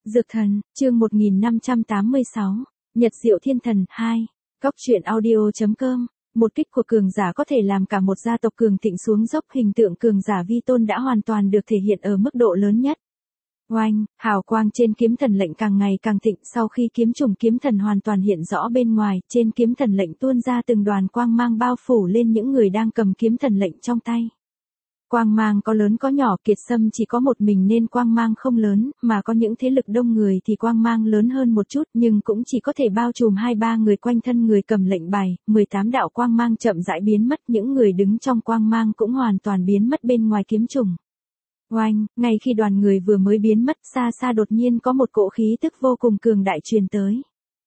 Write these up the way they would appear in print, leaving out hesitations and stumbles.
Dược thần, chương 1586, Nhật Diệu Thiên Thần 2, Góc truyện audio.com. Một kích của cường giả có thể làm cả một gia tộc cường thịnh xuống dốc, hình tượng cường giả vi tôn đã hoàn toàn được thể hiện ở mức độ lớn nhất. Oanh, hào quang trên kiếm thần lệnh càng ngày càng thịnh, sau khi kiếm trùng kiếm thần hoàn toàn hiện rõ bên ngoài, trên kiếm thần lệnh tuôn ra từng đoàn quang mang bao phủ lên những người đang cầm kiếm thần lệnh trong tay. Quang mang có lớn có nhỏ, Kiệt Sâm chỉ có một mình nên quang mang không lớn, mà có những thế lực đông người thì quang mang lớn hơn một chút, nhưng cũng chỉ có thể bao trùm 2-3 người quanh thân người cầm lệnh bài. 18 đạo quang mang chậm rãi biến mất, những người đứng trong quang mang cũng hoàn toàn biến mất bên ngoài kiếm trùng. Oanh, ngay khi đoàn người vừa mới biến mất, xa xa đột nhiên có một cỗ khí tức vô cùng cường đại truyền tới.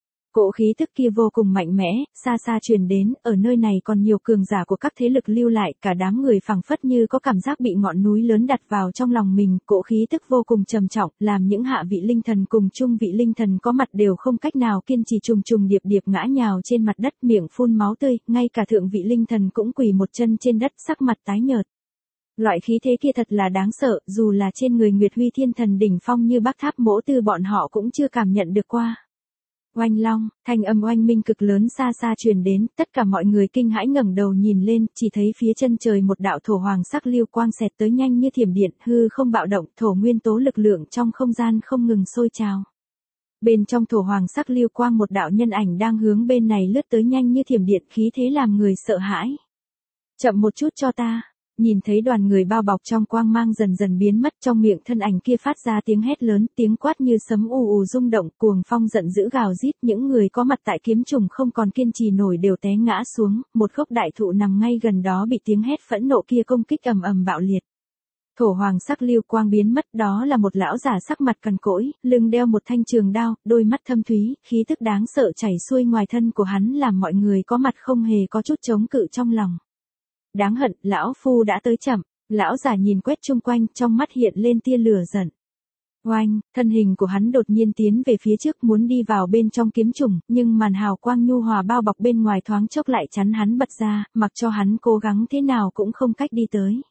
Cỗ khí tức kia vô cùng mạnh mẽ, xa xa truyền đến, ở nơi này còn nhiều cường giả của các thế lực lưu lại, cả đám người phảng phất như có cảm giác bị ngọn núi lớn đặt vào trong lòng mình, cỗ khí tức vô cùng trầm trọng, làm những hạ vị linh thần cùng trung vị linh thần có mặt đều không cách nào kiên trì, trùng trùng điệp điệp ngã nhào trên mặt đất, miệng phun máu tươi, ngay cả thượng vị linh thần cũng quỳ một chân trên đất, sắc mặt tái nhợt. Loại khí thế kia thật là đáng sợ, dù là trên người Nguyệt Huy Thiên Thần đỉnh phong như Bác Tháp Mỗ Tư bọn họ cũng chưa cảm nhận được qua. Oanh long, thanh âm oanh minh cực lớn xa xa truyền đến, tất cả mọi người kinh hãi ngẩng đầu nhìn lên, chỉ thấy phía chân trời một đạo thổ hoàng sắc lưu quang xẹt tới nhanh như thiểm điện, hư không bạo động, thổ nguyên tố lực lượng trong không gian không ngừng sôi trào. Bên trong thổ hoàng sắc lưu quang một đạo nhân ảnh đang hướng bên này lướt tới nhanh như thiểm điện, khí thế làm người sợ hãi. Chậm một chút cho ta. Nhìn thấy đoàn người bao bọc trong quang mang dần dần biến mất, trong miệng thân ảnh kia phát ra tiếng hét lớn, tiếng quát như sấm ù ù rung động, cuồng phong giận dữ gào rít, những người có mặt tại kiếm trùng không còn kiên trì nổi đều té ngã xuống, một gốc đại thụ nằm ngay gần đó bị tiếng hét phẫn nộ kia công kích ầm ầm bạo liệt. Thổ hoàng sắc lưu quang biến mất, đó là một lão giả sắc mặt cằn cỗi, lưng đeo một thanh trường đao, đôi mắt thâm thúy, khí tức đáng sợ chảy xuôi ngoài thân của hắn làm mọi người có mặt không hề có chút chống cự trong lòng. Đáng hận, lão phu đã tới chậm, lão giả nhìn quét chung quanh, trong mắt hiện lên tia lửa giận. Oanh, thân hình của hắn đột nhiên tiến về phía trước muốn đi vào bên trong kiếm trùng, nhưng màn hào quang nhu hòa bao bọc bên ngoài thoáng chốc lại chắn hắn bật ra, mặc cho hắn cố gắng thế nào cũng không cách đi tới.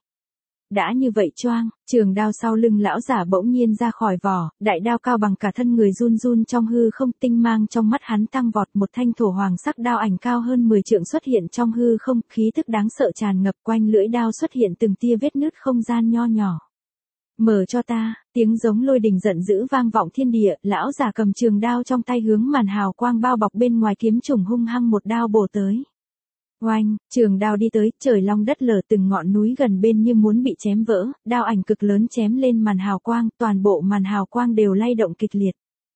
Đã như vậy choang, trường đao sau lưng lão giả bỗng nhiên ra khỏi vỏ, đại đao cao bằng cả thân người run run trong hư không, tinh mang trong mắt hắn tăng vọt, một thanh thổ hoàng sắc đao ảnh cao hơn 10 trượng xuất hiện trong hư không, khí tức đáng sợ tràn ngập, quanh lưỡi đao xuất hiện từng tia vết nứt không gian nho nhỏ. Mở cho ta, tiếng giống lôi đình giận dữ vang vọng thiên địa, lão giả cầm trường đao trong tay hướng màn hào quang bao bọc bên ngoài kiếm trùng hung hăng một đao bổ tới. Oanh, trường đao đi tới, trời long đất lở, từng ngọn núi gần bên như muốn bị chém vỡ, đao ảnh cực lớn chém lên màn hào quang, toàn bộ màn hào quang đều lay động kịch liệt.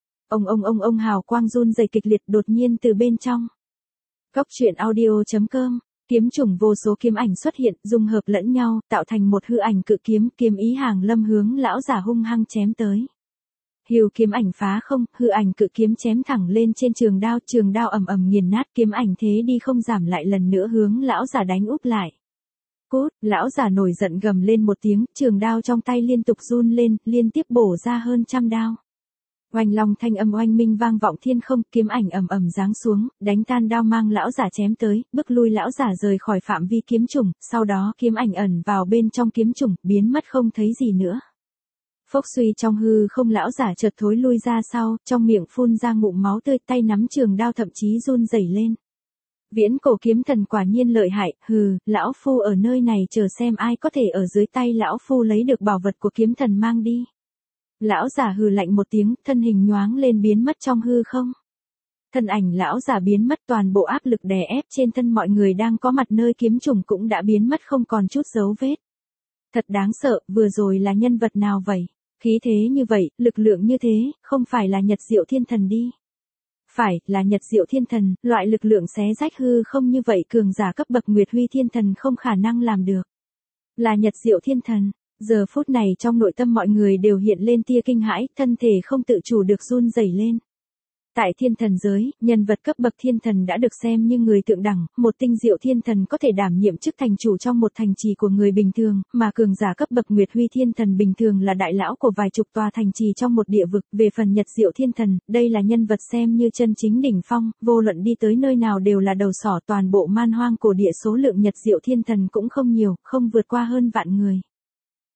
Ông hào quang run rẩy kịch liệt đột nhiên từ bên trong. Góc truyện audio.com, kiếm trùng vô số kiếm ảnh xuất hiện, dung hợp lẫn nhau, tạo thành một hư ảnh cự kiếm, kiếm ý hàng lâm hướng lão giả hung hăng chém tới. Hiu kiếm ảnh phá không, hư ảnh cự kiếm chém thẳng lên trên trường đao ầm ầm nghiền nát, kiếm ảnh thế đi không giảm lại lần nữa hướng lão giả đánh úp lại. Cút, lão giả nổi giận gầm lên một tiếng, trường đao trong tay liên tục run lên, liên tiếp bổ ra hơn trăm đao. Oanh long thanh âm oanh minh vang vọng thiên không, kiếm ảnh ầm ầm giáng xuống, đánh tan đao mang lão giả chém tới, bức lui lão giả rời khỏi phạm vi kiếm trùng, sau đó kiếm ảnh ẩn vào bên trong kiếm trùng, biến mất không thấy gì nữa. Phốc suy, trong hư không lão giả chợt thối lui ra sau, trong miệng phun ra ngụm máu tươi, tay nắm trường đao thậm chí run rẩy lên. Viễn cổ kiếm thần quả nhiên lợi hại, hừ, lão phu ở nơi này chờ xem ai có thể ở dưới tay lão phu lấy được bảo vật của kiếm thần mang đi. Lão giả hừ lạnh một tiếng, thân hình nhoáng lên biến mất trong hư không. Thân ảnh lão giả biến mất, toàn bộ áp lực đè ép trên thân mọi người đang có mặt nơi kiếm trùng cũng đã biến mất không còn chút dấu vết. Thật đáng sợ, vừa rồi là nhân vật nào vậy? Khí thế như vậy, lực lượng như thế, không phải là Nhật Diệu Thiên Thần đi. Phải, là Nhật Diệu Thiên Thần, loại lực lượng xé rách hư không như vậy cường giả cấp bậc Nguyệt Huy Thiên Thần không khả năng làm được. Là Nhật Diệu Thiên Thần, giờ phút này trong nội tâm mọi người đều hiện lên tia kinh hãi, thân thể không tự chủ được run rẩy lên. Tại thiên thần giới, nhân vật cấp bậc thiên thần đã được xem như người thượng đẳng, một tinh diệu thiên thần có thể đảm nhiệm chức thành chủ trong một thành trì của người bình thường, mà cường giả cấp bậc Nguyệt Huy thiên thần bình thường là đại lão của vài chục tòa thành trì trong một địa vực. Về phần Nhật Diệu Thiên Thần, đây là nhân vật xem như chân chính đỉnh phong, vô luận đi tới nơi nào đều là đầu sỏ, toàn bộ man hoang cổ địa số lượng Nhật Diệu Thiên Thần cũng không nhiều, không vượt qua hơn vạn người.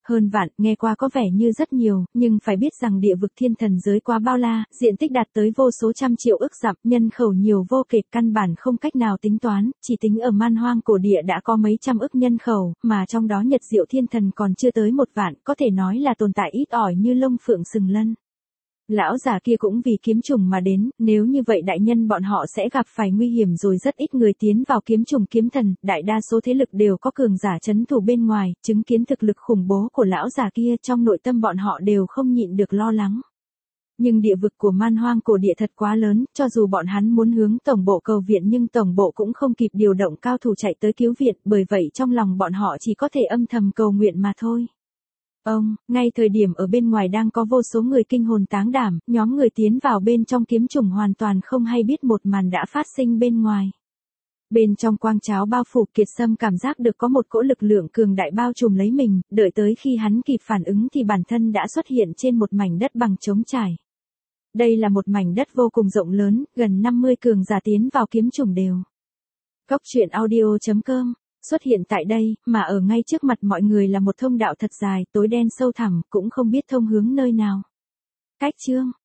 Hơn vạn, nghe qua có vẻ như rất nhiều, nhưng phải biết rằng địa vực thiên thần giới quá bao la, diện tích đạt tới vô số trăm triệu ức dặm, nhân khẩu nhiều vô kể, căn bản không cách nào tính toán, chỉ tính ở man hoang cổ địa đã có mấy trăm ức nhân khẩu, mà trong đó Nhật Diệu Thiên Thần còn chưa tới 1 vạn, có thể nói là tồn tại ít ỏi như lông phượng sừng lân. Lão già kia cũng vì kiếm trùng mà đến, nếu như vậy đại nhân bọn họ sẽ gặp phải nguy hiểm rồi, rất ít người tiến vào kiếm trùng kiếm thần, đại đa số thế lực đều có cường giả chấn thủ bên ngoài, chứng kiến thực lực khủng bố của lão già kia trong nội tâm bọn họ đều không nhịn được lo lắng. Nhưng địa vực của man hoang cổ địa thật quá lớn, cho dù bọn hắn muốn hướng tổng bộ cầu viện nhưng tổng bộ cũng không kịp điều động cao thủ chạy tới cứu viện, bởi vậy trong lòng bọn họ chỉ có thể âm thầm cầu nguyện mà thôi. Ngay thời điểm ở bên ngoài đang có vô số người kinh hồn táng đảm, nhóm người tiến vào bên trong kiếm trùng hoàn toàn không hay biết một màn đã phát sinh bên ngoài. Bên trong quang cháo bao phủ, Kiệt Sâm cảm giác được có một cỗ lực lượng cường đại bao trùm lấy mình, đợi tới khi hắn kịp phản ứng thì bản thân đã xuất hiện trên một mảnh đất bằng trống trải. Đây là một mảnh đất vô cùng rộng lớn, gần 50 cường giả tiến vào kiếm trùng đều. Coctruyện.audio.com xuất hiện tại đây, mà ở ngay trước mặt mọi người là một thông đạo thật dài, tối đen sâu thẳm, cũng không biết thông hướng nơi nào. Cách chương